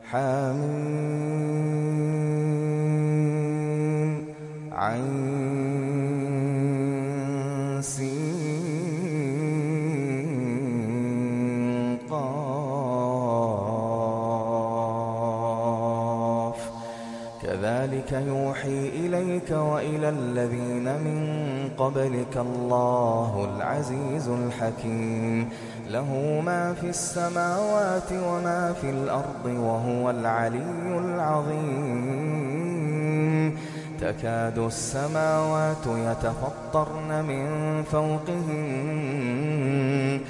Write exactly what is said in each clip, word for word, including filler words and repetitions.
حم عين سين قاف كذلك يوحي إليك وإلى الذين من قبلك الله العزيز الحكيم له ما في السماوات وما في الأرض وهو العلي العظيم تكاد السماوات يتفطرن من فوقهن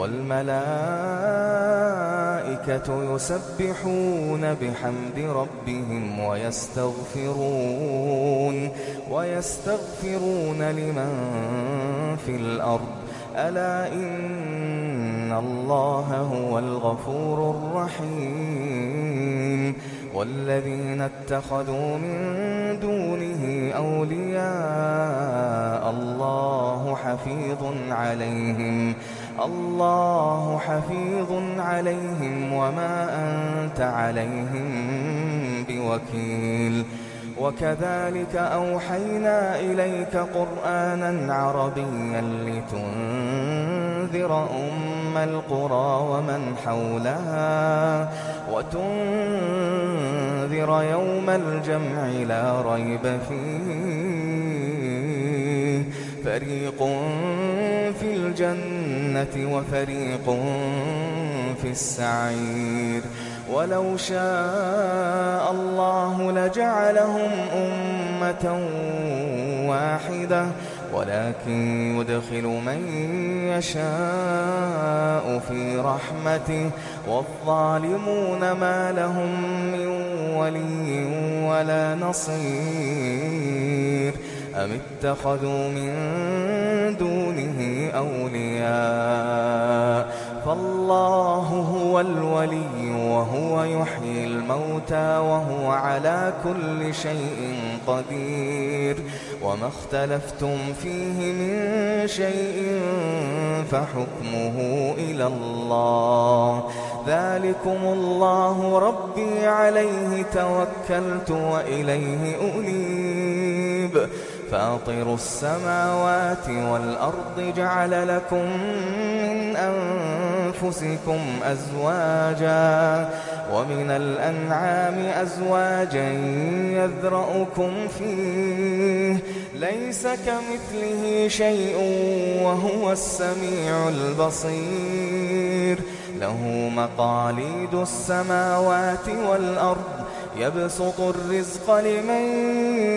والملائكة يسبحون بحمد ربهم ويستغفرون ويستغفرون لمن في الأرض ألا إن الله هو الغفور الرحيم والذين اتخذوا من دونه أولياء الله حفيظ عليهم الله حفيظ عليهم وما أنت عليهم بوكيل وكذلك أوحينا إليك قرآنا عربيا لتنذر أم القرى ومن حولها وتنذر يوم الجمع لا ريب فيه فريق في الجنة وفريق في السعير ولو شاء الله لجعلهم أمة واحدة ولكن يدخل من يشاء في رحمته والظالمون ما لهم من ولي ولا نصير أم اتخذوا من دونه أولياء فالله هو الولي وهو يحيي الموتى وهو على كل شيء قدير وما اختلفتم فيه من شيء فحكمه إلى الله ذلكم الله ربي عليه توكلت وإليه أنيب فاطر السماوات والأرض جعل لكم من أنفسكم أزواجا ومن الأنعام أزواجا يذرأكم فيه ليس كمثله شيء وهو السميع البصير له مقاليد السماوات والأرض يبسط الرزق لمن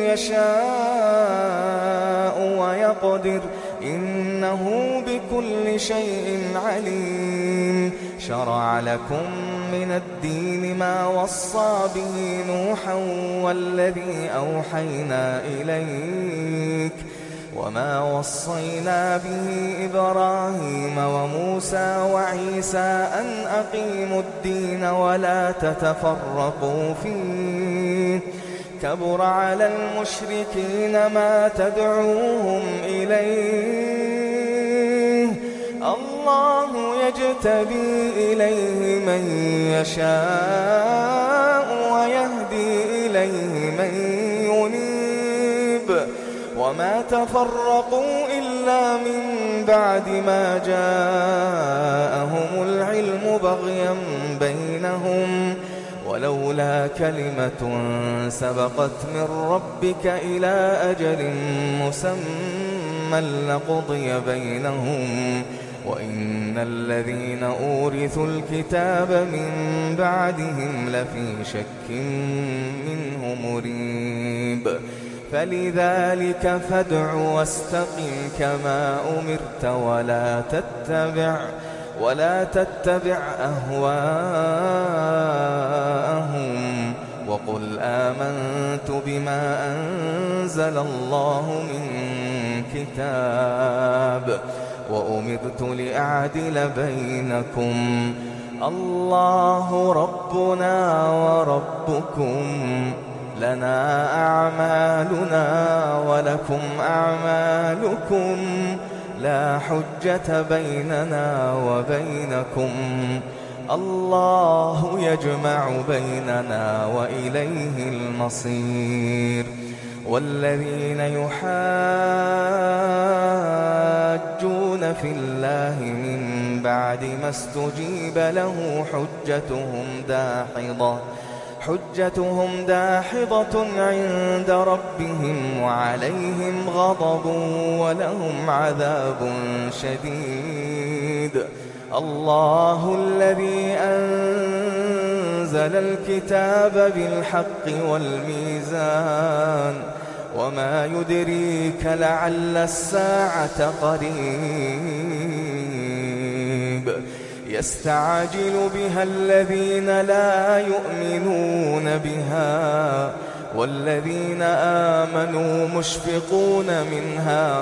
يشاء ويقدر إنه بكل شيء عليم شرع لكم من الدين ما وصى به نوحا والذي أوحينا إليك وما وصينا به إبراهيم وموسى وعيسى أن أقيموا الدين ولا تتفرقوا فيه كبر على المشركين ما تدعوهم إليه الله يجتبي إليه من يشاء ويهدي إليه من ينيب وما تفرقوا إلا من بعد ما جاءهم العلم بغيا بينهم ولولا كلمة سبقت من ربك إلى أجل مسمى لقضي بينهم وإن الذين أورثوا الكتاب من بعدهم لفي شك منه مريب فلذلك فادع واستقم كما أمرت ولا تتبع ولا تتبع أهواءهم وقل آمنت بما أنزل الله من كتاب وأمرت لأعدل بينكم الله ربنا وربكم لنا أعمالنا ولكم أعمالكم لا حجة بيننا وبينكم الله يجمع بيننا وإليه المصير. والذين يحاجون في الله من بعد ما استجيب له حجتهم داحضة حجتهم داحضة عند ربهم وعليهم غضب ولهم عذاب شديد. الله الذي أنزل الكتاب بالحق والميزان وما يدريك لعل الساعة قريب. يستعجل بها الذين لا يؤمنون بها والذين آمنوا مشفقون منها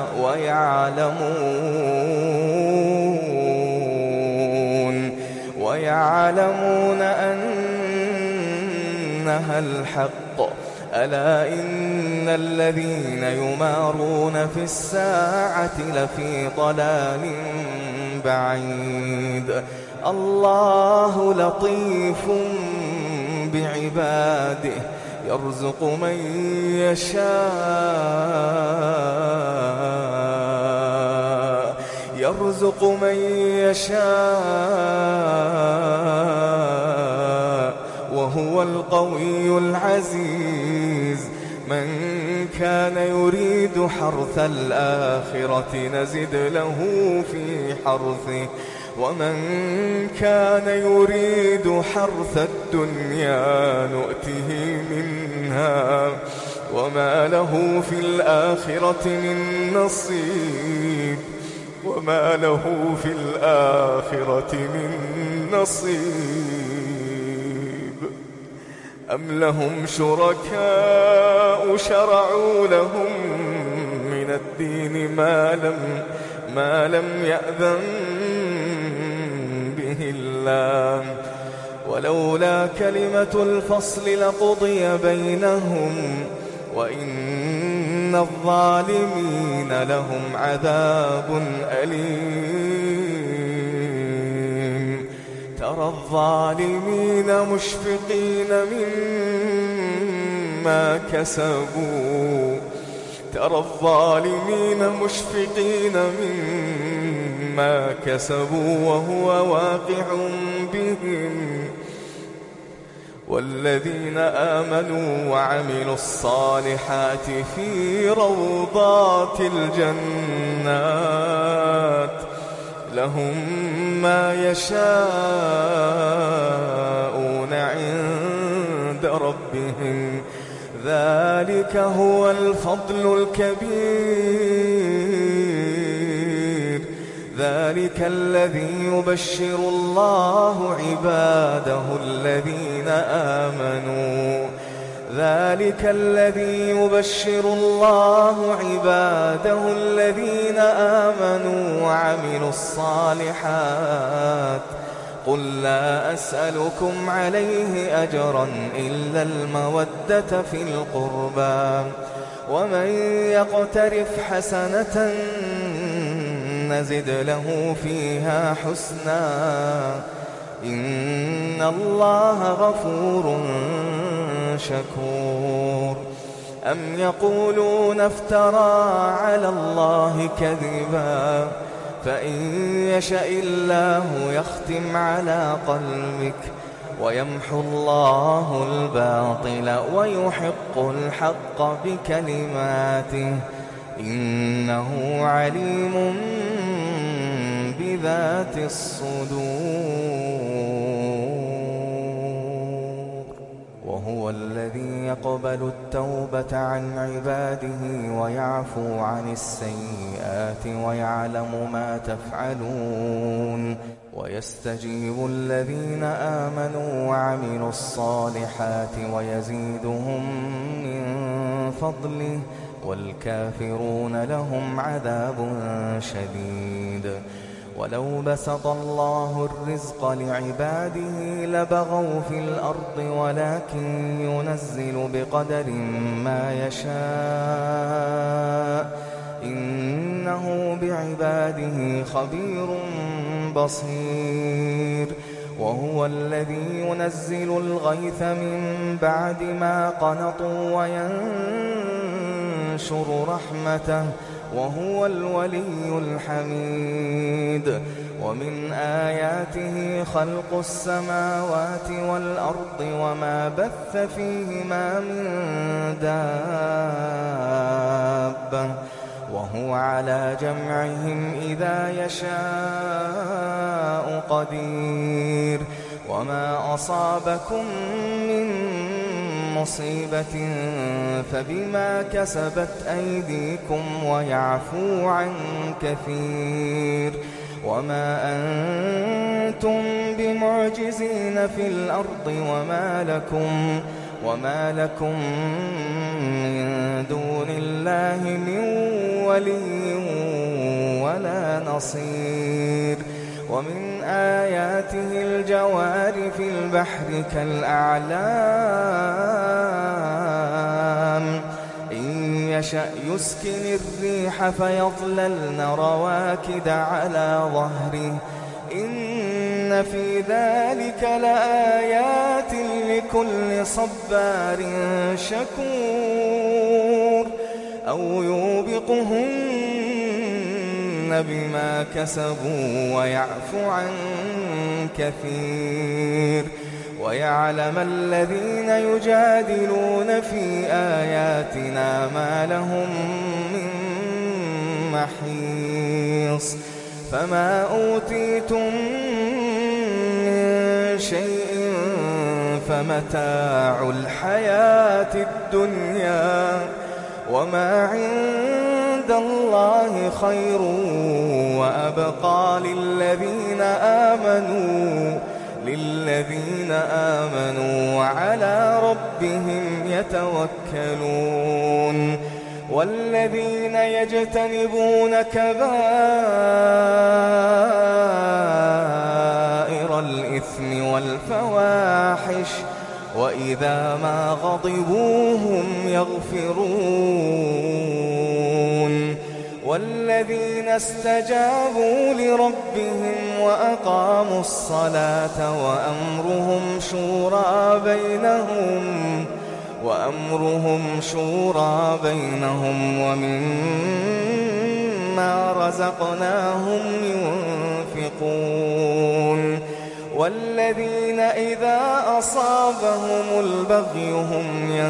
ويعلمون ويعلمون أنها الحق. ألا إن الذين يمارون في الساعة لفي ضلال بعيد. الله لطيف بعباده يرزق من يشاء يرزق من يشاء وهو القوي العزيز. من كان يريد حرث الآخرة نزد له في حرثه ومن كان يريد حرث الدنيا نؤته منها وما له في الآخرة من نصيب وما له في الآخرة من نصيب. أم لهم شركاء شرعوا لهم من الدين ما لم ما لم يأذن به الله ولولا كلمة الفصل لقضي بينهم وإن الظالمين لهم عذاب أليم. ترى الظالمين مشفقين مما كسبوا ترى الظالمين مشفقين مما كسبوا وهو واقع بهم والذين آمنوا وعملوا الصالحات في روضات الجنات لهم ما يشاءون عند ربهم ذلك هو الفضل الكبير. ذلك الذي يبشر الله عباده الذين آمنوا ذلك الذي يبشر الله عباده الذين آمنوا وعملوا الصالحات. قل لا أسألكم عليه أجرا إلا المودة في القربى ومن يقترف حسنة نزد له فيها حسنا إن الله غفور شكور. أم يقولون افترى على الله كذبا فإن يشأ الله يختم على قلبك ويمحو الله الباطل ويحق الحق بكلماته إنه عليم بذات الصدور. وهو الذي يقبل التوبة عن عباده ويعفو عن السيئات ويعلم ما تفعلون ويستجيب الذين آمنوا وعملوا الصالحات ويزيدهم من فضله والكافرون لهم عذاب شديد. ولو بسط الله الرزق لعباده لبغوا في الأرض ولكن ينزل بقدر ما يشاء إنه بعباده خبير بصير. وهو الذي ينزل الغيث من بعد ما قنطوا وينشر رحمته وهو الولي الحميد. ومن آياته خلق السماوات والأرض وما بث فيهما من دابة وهو على جمعهم إذا يشاء قدير. وما أصابكم من مصيبة فبما كسبت أيديكم ويعفو عن كثير. وما أنتم بمعجزين في الأرض وما لكم وما لكم من دون الله من ولي ولا نصير. ومن آياته الجوار في البحر كالأعلام إن يشأ يسكن الريح فيظللن رواكد على ظهره إن في ذلك لآيات لكل صبار شكور. أو يوبقهن بما كسبوا ويعفو عن كثير. ويعلم الذين يجادلون في آياتنا ما لهم من محيص. فما أوتيتم من شيء فمتاع الحياة الدنيا وما عند الله خير وأبقى للذين آمنوا للذين آمنوا وعلى ربهم يتوكلون. والذين يجتنبون كبائر الإثم والفواحش وإذا ما غضبوا هم يغفرون. والذين استجابوا لربهم وأقاموا الصلاة وأمرهم شورى بينهم وأمرهم شورى بينهم ومما رزقناهم ينفقون. والذين إذا أصابهم البغي هم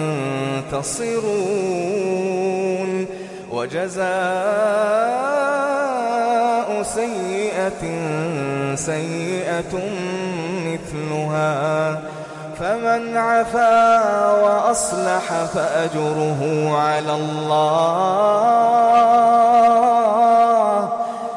ينتصرون. وجزاء سيئة سيئة مثلها فمن عفا وأصلح فأجره على الله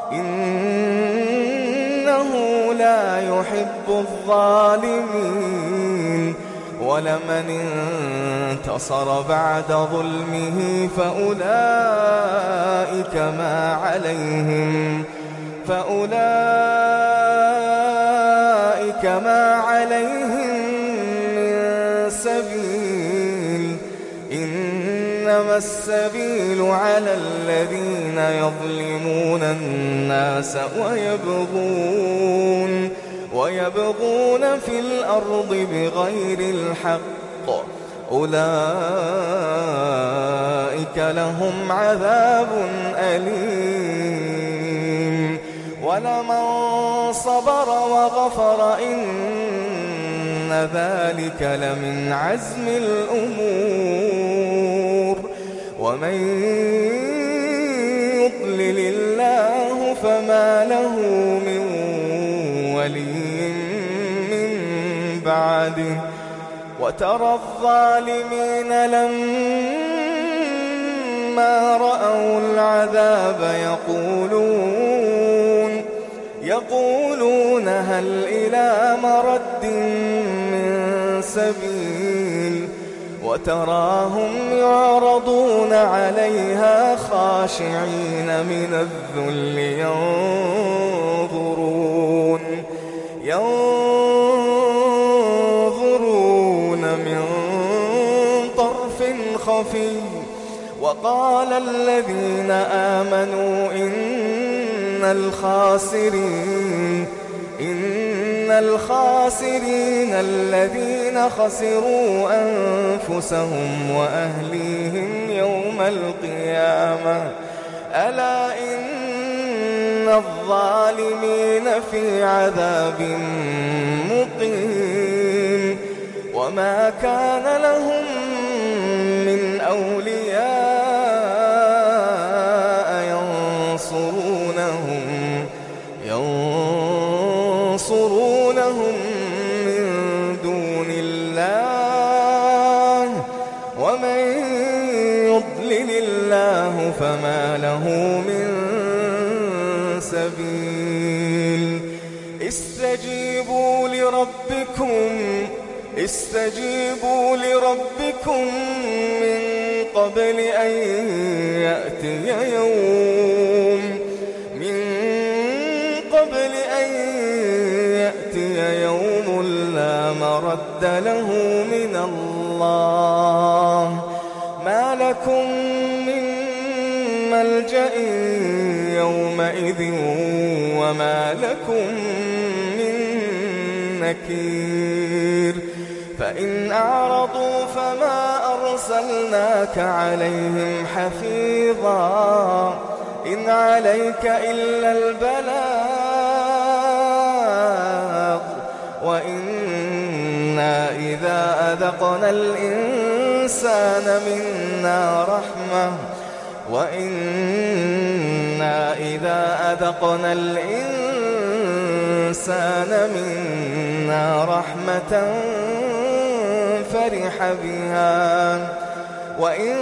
إنه لا يحب الظالمين. ولمن انتصر بعد ظلمه فأولئك ما عليهم فأولئك ما عليهم سبيل إنما السبيل على الذين يظلمون الناس ويبغون ويبغون في الأرض بغير الحق أولئك لهم عذاب أليم. ولمن صبر وغفر إن ذلك لمن عزم الأمور. ومن يضلل الله فما له من ولي من بعده. وترى الظالمين لما رأوا العذاب يقولون يقولون هل إلى مرد من سبيل. وتراهم يعرضون عليها خاشعين من الذل ينظرون ينظرون من طرف خفي. وقال الذين آمنوا إن الخاسرين إن الخاسرين الذين خسروا أنفسهم وأهليهم يوم القيامة ألا إن الظالمين في عذاب مقيم وما كان لهم من أولياء ينصرونهم ينصرونهم من دون الله ومن يضلل الله فما له من سبيل استجيبوا لربكم استجيبوا لربكم من قبل أن يأتي يوم من قبل أن يأتي يوم لا مرد له من الله ما لكم من ملجأ يومئذ وما لكم من نكير فإن أعرضوا فما أرسلناك عليهم حفيظا إن عليك إلا البلاغ وإنا إذا أذقنا الإنسان منا رحمة وإنا إذا أذقنا الإنسان منا رحمة فرح بها وإن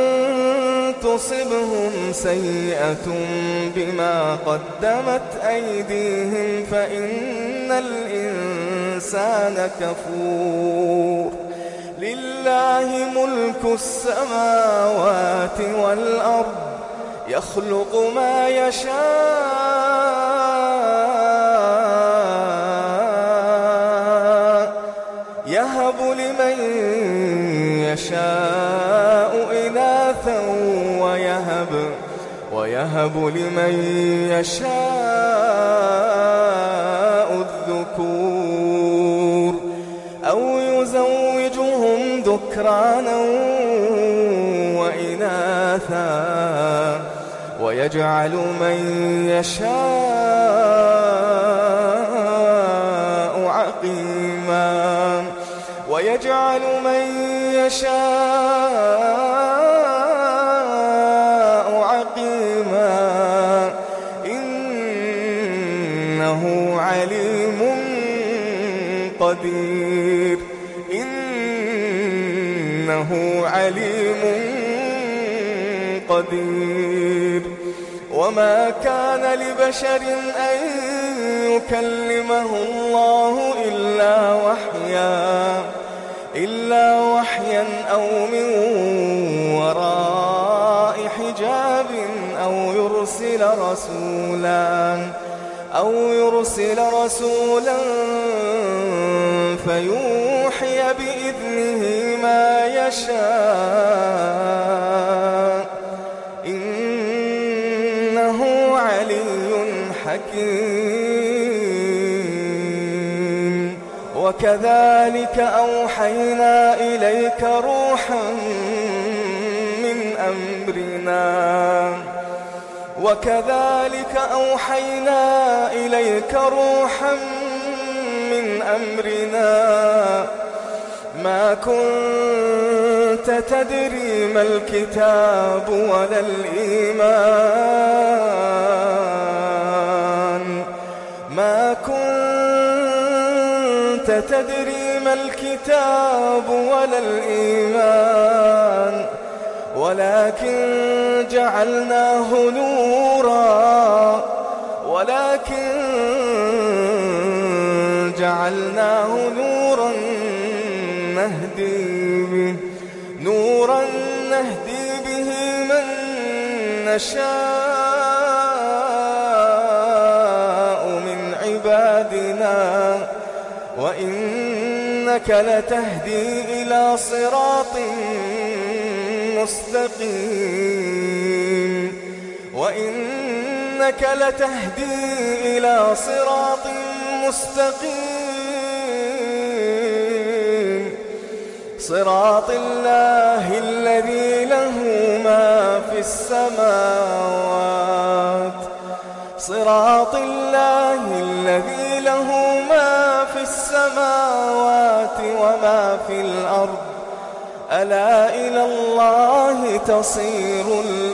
تصبهم سيئة بما قدمت أيديهم فإن الإنسان كفور لله ملك السماوات والأرض يخلق ما يشاء يهب لمن يشاء إناثا ويهب ويهب لمن يشاء الذكور أو يزوجهم ذكرانا وإناثا ويجعل من يشاء عقيما ويجعل من يشاء عقيما إنه عليم قدير إنه عليم قدير وما كان لبشر أن يكلمه الله إلا وحيا إلا وحيا أو من وراء حجاب أو يرسل رسولا أو يرسل رسولا فيوحي بإذنه ما يشاء إنه علي حكيم وكذلك أوحينا إليك روحا من أمرنا وكذلك أوحينا إليك روحا من أمرنا ما كنت تدري ما الكتاب ولا الإيمان ما كنت تدري ما الكتاب ولا الإيمان ولكن جعلناه نورا ولكن جعلناه نورا نهدي به نورا نهدي به من نشاء من عبادنا وإنك لتهدي إلى صراط مستقيم وإنك لتهدي إلى صراط مستقيم صراط الله الذي له ما في السماوات صراط الله الذي له ما في السماوات وما في الأرض ألا إلى الله تصير